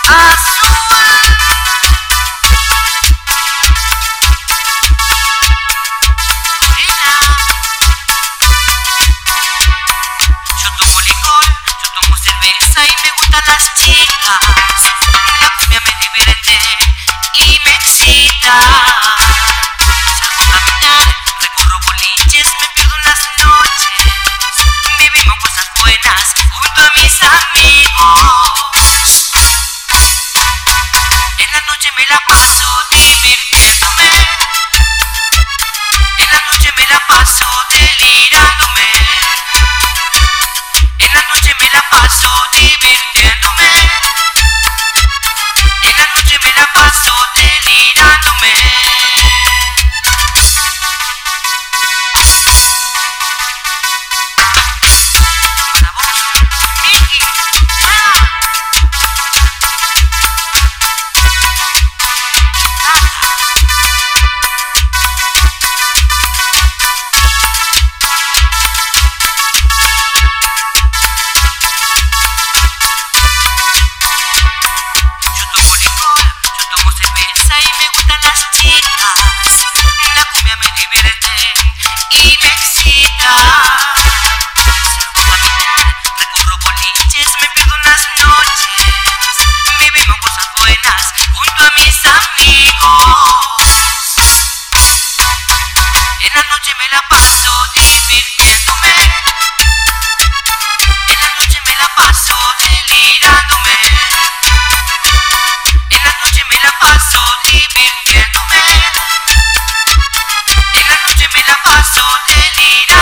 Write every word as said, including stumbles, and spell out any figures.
Las chicas, la cumbia me divierte y me excita. Salgo a caminar, recorro boliches, me pierdo unas noches. Vivimos cosas buenas junto a mis amigos. En la noche me la paso divirtiéndome. En la noche me la paso delirándome. En la noche me la paso divirtiéndome. En la noche me la paso delirándome. Para vos, Miki, ah. La cumbia me divierte y me excita. Salgo a caminar, recorro boliches, me pierdo unas noches. Vivimos cosas buenas junto a mis amigos. En la noche me la paso divirtiéndome. En la noche me la paso delirándome. En la noche me la paso divirtiéndome. En la noche me la paso delirando.